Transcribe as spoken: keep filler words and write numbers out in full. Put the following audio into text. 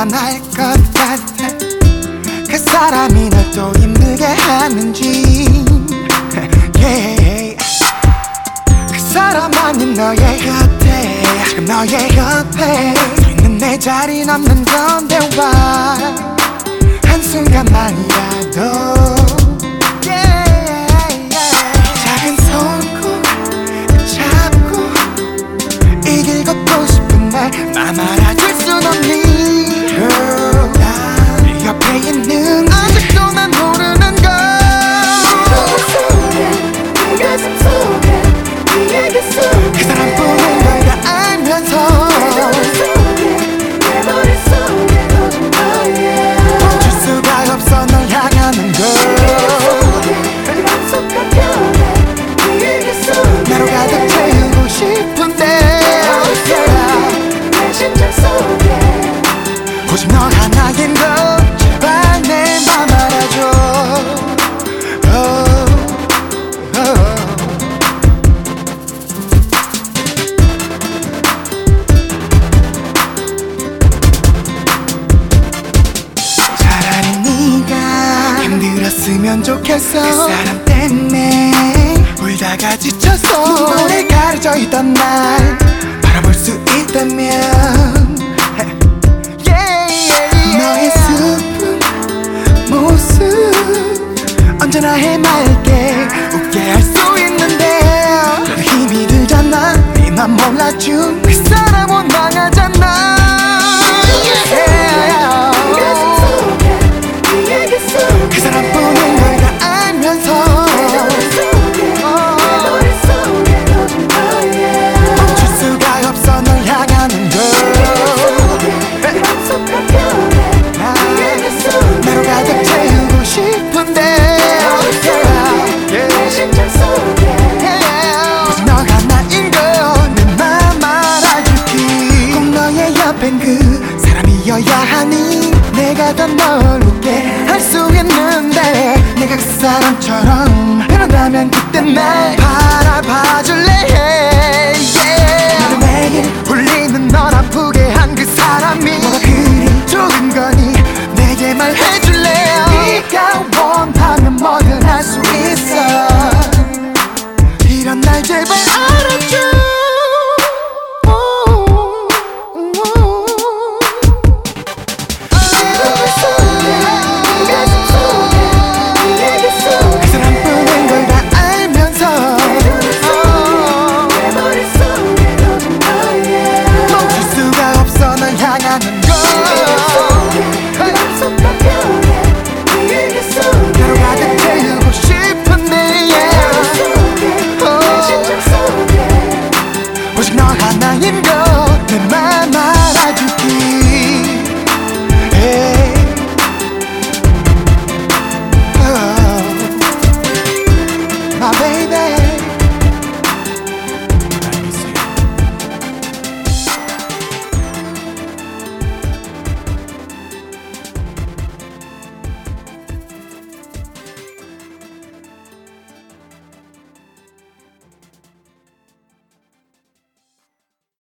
알 것 같아. 그 사람이 널 또 힘들게 하는지. yeah. 그 사람 아닌 너의 곁에, 지금 너의 옆에 서 있는 내 자리 남는 건데 why 한순간만이라도 yeah, yeah. 작은 손꼭 잡고 이 길 걷고 싶은 날 맘 알아줄 순 없니 girl. 네 옆에 있는 아직도 난 모르는 걸. 네 가슴 속에 네 얘기 속에 그 사람뿐인 걸 다 알면서 내 머릿속에 꺼진 너의 멈출 수가 없어 널 향하는 걸. 내 맘속 가끔에 네 얘기 속에 나로 가득 채우고 싶은데 내 심장 속에 오직 너 하나인 걸 제발 내 맘 알아줘. oh, oh. 차라리 네가 힘들었으면 좋겠어. 그 사람 때문에 울다가 지쳐서 눈물에 가려져 있던 날 바라볼 수 있다면 너의 슬픈 모습 언제나 해맑게 웃게 할 수 있는데 그래도 힘이 들잖아. 네 맘 몰라준 그 사람 원망하잖아. 그 사람뿐인 걸 다 알면서 멈출 수가 없어 널 향하는 걸. 나로 가득 채우고 싶은데 내 심장 속에 오직 너 하나인 걸 내 맘 알아줄게. 꼭 너의 옆엔 그 사람이어야 하니 내가 더 널 웃게 할 수 있는데 내가 그 사람처럼 변한다면 그때 날 바라봐줄